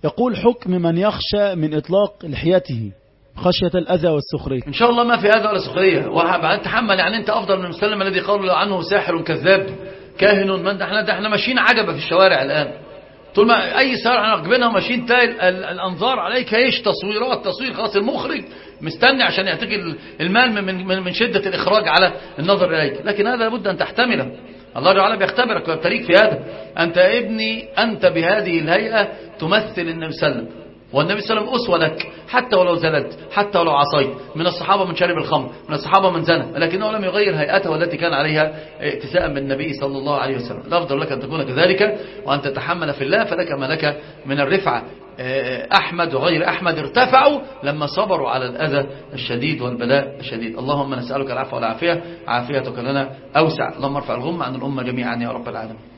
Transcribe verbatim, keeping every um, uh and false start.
يقول حكم من يخشى من إطلاق لحيته خشية الأذى والسخرية. إن شاء الله ما في أذى ولا سخرية، وبعد تحمل، يعني أنت أفضل من المسلم الذي قال عنه ساحر كذاب كاهن. من احنا ده احنا ماشيين عجبة في الشوارع الآن، طول ما أي سيارة احنا راكبينها وماشيين تلاقي الأنظار عليك ايش تصويرات تصوير، خلاص المخرج مستني عشان يعطيك المال من من من شدة الإخراج على النظر إليك. لكن هذا لابد أن تحتمله، الله تعالى بيختبرك ويبتليك في هذا. أنت ابني أنت بهذه الهيئة تمثل النبي صلى الله عليه وسلم، والنبي صلى الله عليه وسلم أسوة لك، حتى ولو زللت، حتى ولو عصيت. من الصحابة من شرب الخمر، من الصحابة من زنى، لكنه لم يغير هيئته التي كان عليها اتساء من النبي صلى الله عليه وسلم. الأفضل لك أن تكون كذلك وأن تتحمل في الله، فلك ما لك من الرفعة. أحمد وغير أحمد ارتفعوا لما صبروا على الأذى الشديد والبلاء الشديد. اللهم نسألك العفو والعافية، عافيتك لنا أوسع. اللهم ارفع الغم عن الأمة جميعا يا رب العالمين.